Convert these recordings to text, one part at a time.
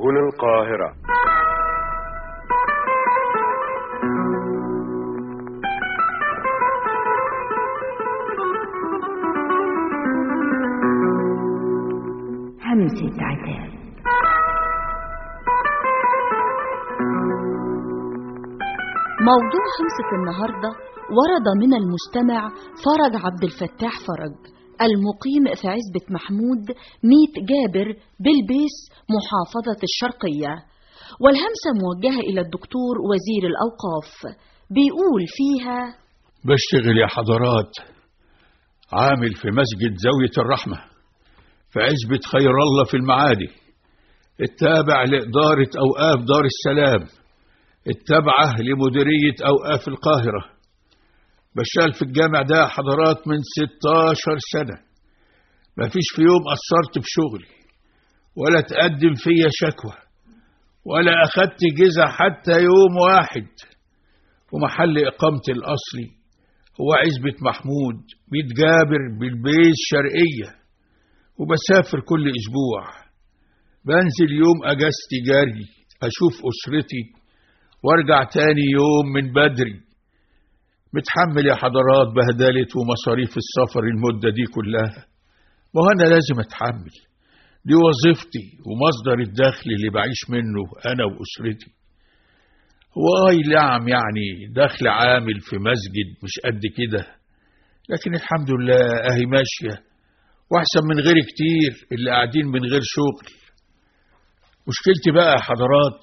سبل القاهرة. همسة عتاب. موضوع همسة النهاردة ورد من المستمع فرج عبد الفتاح فرج، المقيم في عزبة محمود ميت جابر بالبيس محافظة الشرقية، والهمسة موجهة إلى الدكتور وزير الأوقاف. بيقول فيها: بشتغل يا حضرات عامل في مسجد زاوية الرحمة في عزبة خير الله في المعادي، التابع لإدارة أوقاف دار السلام، التابعة لمديرية أوقاف القاهرة. بشتغل في الجامع ده حضرات من 16 سنة، مفيش في يوم قصرت بشغلي ولا تقدم فيا شكوى ولا أخدت جزء حتى يوم واحد. ومحل إقامتي الأصلي هو عزبة محمود ميت جابر بالبيس شرقية، وبسافر كل أسبوع، بنزل يوم أجازتي جاري أشوف أسرتي وارجع تاني يوم من بدري. متحمل يا حضرات بهدلة ومصاريف السفر المدة دي كلها، وأنا لازم أتحمل، دي وظيفتي ومصدر الدخل اللي بعيش منه أنا وأسرتي. هو نعم يعني دخل عامل في مسجد مش قد كده، لكن الحمد لله أهي ماشية، وأحسن من غير كتير اللي قاعدين من غير شغل. مشكلتي بقى يا حضرات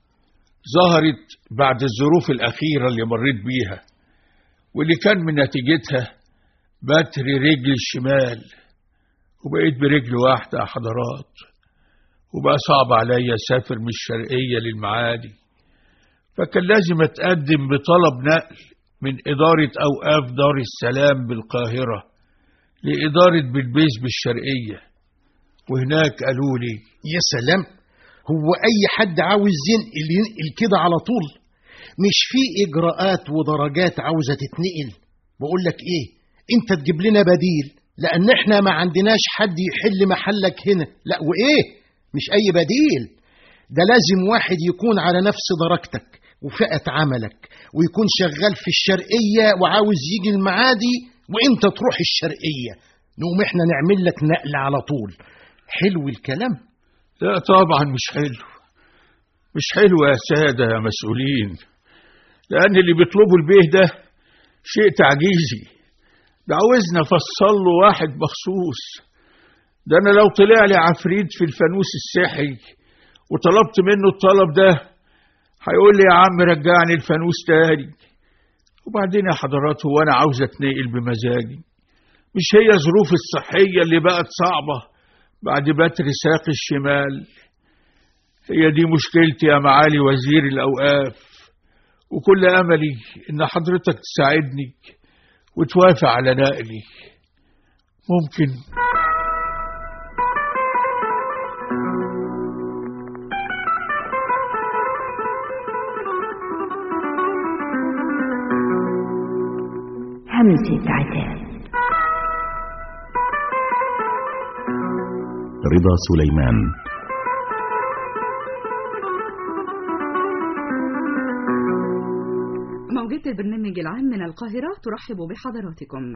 ظهرت بعد الظروف الأخيرة اللي مريت بيها، واللي كان من نتيجتها بتري رجل الشمال وبقيت برجل واحدة يا حضرات، وبقى صعب عليا أسافر من الشرقية للمعادي، فكان لازم أتقدم بطلب نقل من إدارة أوقاف دار السلام بالقاهرة لإدارة بالبيس بالشرقية. وهناك قالوا لي: يا سلام، هو أي حد عاوز ينقل كده على طول؟ مش في إجراءات ودرجات عاوزة تتنقل؟ بقول لك إيه، أنت تجيب لنا بديل، لأن إحنا ما عندناش حد يحل محلك هنا. لا، وإيه مش أي بديل، ده لازم واحد يكون على نفس درجتك وفئة عملك، ويكون شغال في الشرقية وعاوز يجي المعادي وإنت تروح الشرقية، نقوم إحنا نعمل لك نقل على طول. حلو الكلام؟ لا طبعا مش حلو، مش حلو يا سادة يا مسؤولين، لأن اللي بيطلبوا البيه ده شيء تعجيزي، ده عاوزنا فصل له واحد مخصوص. ده أنا لو طلع لي عفريت في الفانوس السحري وطلبت منه الطلب ده هيقول لي: يا عم رجعني الفانوس تاني. وبعدين يا حضرات هو أنا عاوز أتنقل بمزاجي؟ مش هي ظروف الصحية اللي بقت صعبة بعد بتر ساق الشمال؟ هي دي مشكلتي يا معالي وزير الأوقاف، وكل أملي إن حضرتك تساعدني وتوافق على نقلي. ممكن؟ همسة عتاب. رضا سليمان. موجات البرنامج العام من القاهرة ترحب بحضراتكم.